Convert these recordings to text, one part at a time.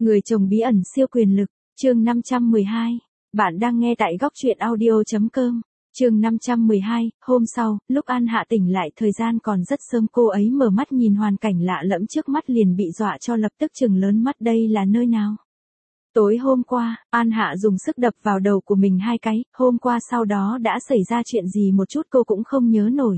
Người chồng bí ẩn siêu quyền lực, chương 512. Bạn đang nghe tại góc truyện audio.com. Chương 512, hôm sau, lúc An Hạ tỉnh lại thời gian còn rất sớm, cô ấy mở mắt nhìn hoàn cảnh lạ lẫm trước mắt liền bị dọa cho lập tức trừng lớn mắt, đây là nơi nào? Tối hôm qua, An Hạ dùng sức đập vào đầu của mình 2 cái, hôm qua sau đó đã xảy ra chuyện gì một chút cô cũng không nhớ nổi.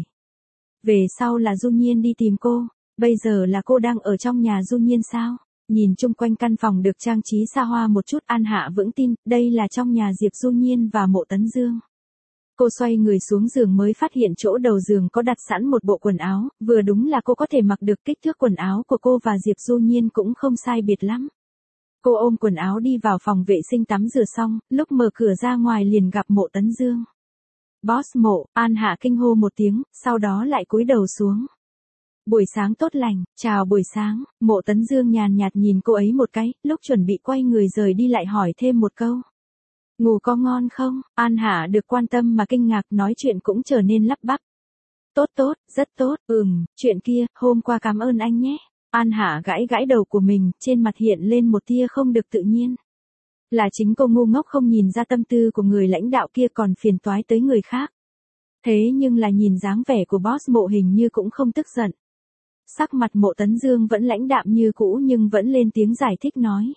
Về sau là Du Nhiên đi tìm cô, bây giờ là cô đang ở trong nhà Du Nhiên sao? Nhìn chung quanh căn phòng được trang trí xa hoa một chút, An Hạ vững tin, đây là trong nhà Diệp Du Nhiên và Mộ Tấn Dương. Cô xoay người xuống giường mới phát hiện chỗ đầu giường có đặt sẵn một bộ quần áo, vừa đúng là cô có thể mặc được, kích thước quần áo của cô và Diệp Du Nhiên cũng không sai biệt lắm. Cô ôm quần áo đi vào phòng vệ sinh tắm rửa xong, lúc mở cửa ra ngoài liền gặp Mộ Tấn Dương. Boss Mộ, An Hạ kinh hô một tiếng, sau đó lại cúi đầu xuống. Buổi sáng tốt lành, chào buổi sáng, Mộ Tấn Dương nhàn nhạt nhìn cô ấy một cái, lúc chuẩn bị quay người rời đi lại hỏi thêm một câu. Ngủ có ngon không? An Hạ được quan tâm mà kinh ngạc, nói chuyện cũng trở nên lắp bắp. Tốt tốt, rất tốt, chuyện kia, hôm qua cảm ơn anh nhé. An Hạ gãi gãi đầu của mình, trên mặt hiện lên một tia không được tự nhiên. Là chính cô ngu ngốc không nhìn ra tâm tư của người lãnh đạo kia còn phiền toái tới người khác. Thế nhưng là nhìn dáng vẻ của boss Mộ hình như cũng không tức giận. Sắc mặt Mộ Tấn Dương vẫn lãnh đạm như cũ nhưng vẫn lên tiếng giải thích nói.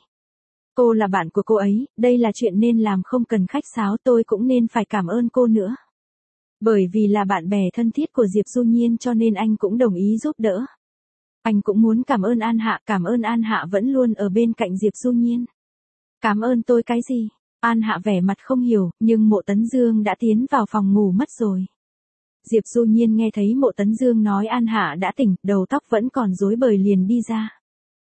Cô là bạn của cô ấy, đây là chuyện nên làm, không cần khách sáo, tôi cũng nên phải cảm ơn cô nữa. Bởi vì là bạn bè thân thiết của Diệp Du Nhiên cho nên anh cũng đồng ý giúp đỡ. Anh cũng muốn cảm ơn An Hạ, cảm ơn An Hạ vẫn luôn ở bên cạnh Diệp Du Nhiên. Cảm ơn tôi cái gì? An Hạ vẻ mặt không hiểu, nhưng Mộ Tấn Dương đã tiến vào phòng ngủ mất rồi. Diệp Du Nhiên nghe thấy Mộ Tấn Dương nói An Hạ đã tỉnh, đầu tóc vẫn còn rối bời liền đi ra.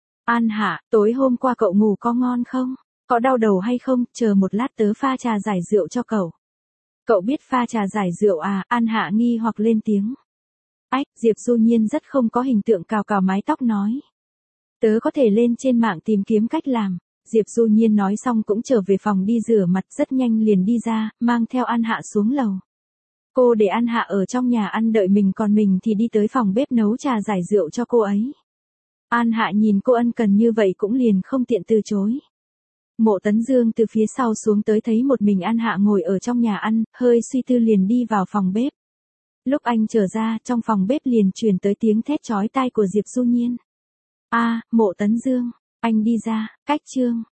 An Hạ, tối hôm qua cậu ngủ có ngon không? Có đau đầu hay không? Chờ một lát tớ pha trà giải rượu cho cậu. Cậu biết pha trà giải rượu à? An Hạ nghi hoặc lên tiếng. Ách, Diệp Du Nhiên rất không có hình tượng, cào cào mái tóc nói. Tớ có thể lên trên mạng tìm kiếm cách làm. Diệp Du Nhiên nói xong cũng trở về phòng đi rửa mặt, rất nhanh liền đi ra, mang theo An Hạ xuống lầu. Cô để An Hạ ở trong nhà ăn đợi mình, còn mình thì đi tới phòng bếp nấu trà giải rượu cho cô ấy. An Hạ nhìn cô ân cần như vậy cũng liền không tiện từ chối. Mộ Tấn Dương từ phía sau xuống tới thấy một mình An Hạ ngồi ở trong nhà ăn, hơi suy tư liền đi vào phòng bếp. Lúc anh trở ra, trong phòng bếp liền truyền tới tiếng thét chói tai của Diệp Du Nhiên. Mộ Tấn Dương, anh đi ra, cách chương.